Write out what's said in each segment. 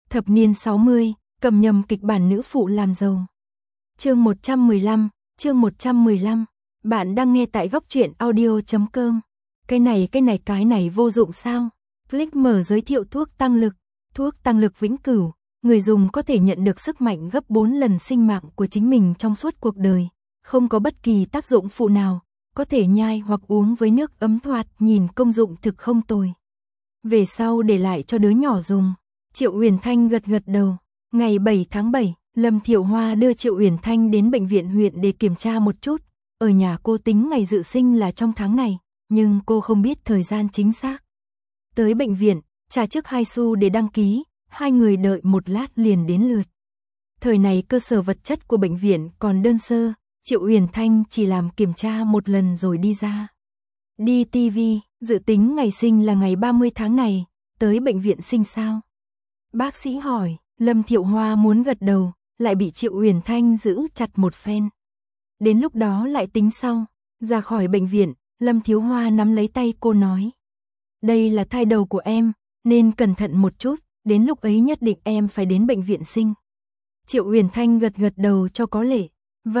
Thập niên 60, cầm nhầm kịch bản nữ phụ làm giàu. Chương 115. Bạn đang nghe tại góc truyện audio.com. Cái này vô dụng sao? Click mở giới thiệu thuốc tăng lực. Thuốc tăng lực vĩnh cửu, người dùng có thể nhận được sức mạnh gấp 4 lần sinh mạng của chính mình trong suốt cuộc đời, không có bất kỳ tác dụng phụ nào, có thể nhai hoặc uống với nước ấm thoạt, nhìn công dụng thực không tồi. Về sau để lại cho đứa nhỏ dùng. Triệu Uyển Thanh gật đầu. Ngày 7 tháng 7, Lâm Thiệu Hoa đưa Triệu Uyển Thanh đến bệnh viện huyện để kiểm tra một chút. Ở nhà cô tính ngày dự sinh là trong tháng này, nhưng cô không biết thời gian chính xác. Tới bệnh viện, trả trước 2 xu để đăng ký, hai người đợi một lát liền đến lượt. Thời này cơ sở vật chất của bệnh viện còn đơn sơ, Triệu Uyển Thanh chỉ làm kiểm tra một lần rồi đi ra. Đi TV, dự tính ngày sinh là ngày 30 tháng này, tới bệnh viện sinh sao? Bác sĩ hỏi, Lâm Thiệu Hoa muốn gật đầu, lại bị Triệu Uyển Thanh giữ chặt một phen. Đến lúc đó lại tính sau. Ra khỏi bệnh viện, Lâm Thiệu Hoa nắm lấy tay cô nói. Đây là thai đầu của em, nên cẩn thận một chút, đến lúc ấy nhất định em phải đến bệnh viện sinh. Triệu Uyển Thanh gật đầu cho có lệ.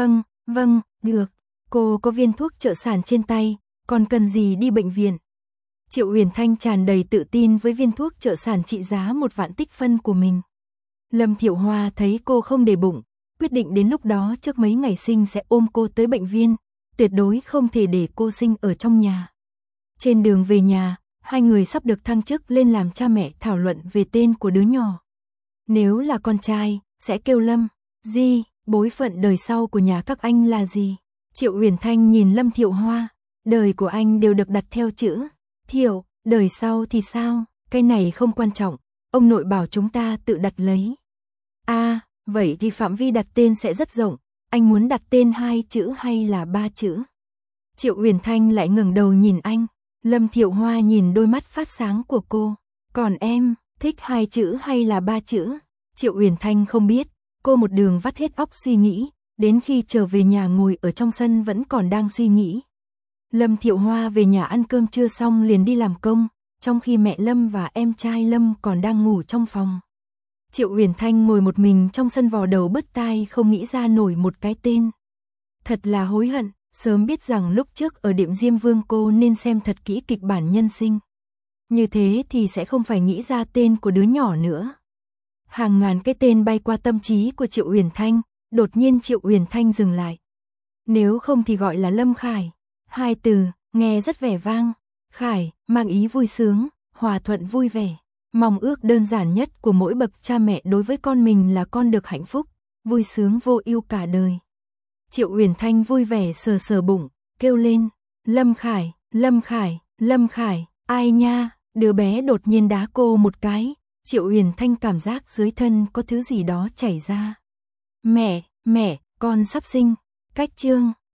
Vâng, được. Cô có viên thuốc trợ sản trên tay, còn cần gì đi bệnh viện? Triệu Uyển Thanh tràn đầy tự tin với viên thuốc trợ sản trị giá 1 vạn tích phân của mình. Lâm Thiệu Hoa thấy cô không để bụng, quyết định đến lúc đó trước mấy ngày sinh sẽ ôm cô tới bệnh viện, tuyệt đối không thể để cô sinh ở trong nhà. Trên đường về nhà, hai người sắp được thăng chức lên làm cha mẹ thảo luận về tên của đứa nhỏ. Nếu là con trai, sẽ kêu Lâm. Di, bối phận đời sau của nhà các anh là gì? Triệu Uyển Thanh nhìn Lâm Thiệu Hoa, đời của anh đều được đặt theo chữ Thiệu, đời sau thì sao? Cái này không quan trọng, ông nội bảo chúng ta tự đặt lấy. À, vậy thì phạm vi đặt tên sẽ rất rộng, anh muốn đặt tên 2 chữ hay là 3 chữ? Triệu Uyển Thanh lại ngẩng đầu nhìn anh, Lâm Thiệu Hoa nhìn đôi mắt phát sáng của cô. Còn em, thích 2 chữ hay là 3 chữ? Triệu Uyển Thanh không biết, cô một đường vắt hết óc suy nghĩ, đến khi trở về nhà ngồi ở trong sân vẫn còn đang suy nghĩ. Lâm Thiệu Hoa về nhà ăn cơm trưa xong liền đi làm công, trong khi mẹ Lâm và em trai Lâm còn đang ngủ trong phòng. Triệu Uyển Thanh ngồi một mình trong sân vò đầu bứt tai không nghĩ ra nổi một cái tên. Thật là hối hận, sớm biết rằng lúc trước ở Điệm Diêm Vương cô nên xem thật kỹ kịch bản nhân sinh. Như thế thì sẽ không phải nghĩ ra tên của đứa nhỏ nữa. Hàng ngàn cái tên bay qua tâm trí của Triệu Uyển Thanh, đột nhiên Triệu Uyển Thanh dừng lại. Nếu không thì gọi là Lâm Khải. 2 từ, nghe rất vẻ vang. Khải, mang ý vui sướng, hòa thuận vui vẻ. Mong ước đơn giản nhất của mỗi bậc cha mẹ đối với con mình là con được hạnh phúc, vui sướng vô ưu cả đời. Triệu Uyển Thanh vui vẻ sờ bụng, kêu lên, Lâm Khải, ai nha? Đứa bé đột nhiên đá cô một cái, Triệu Uyển Thanh cảm giác dưới thân có thứ gì đó chảy ra. Mẹ, con sắp sinh. Cách chương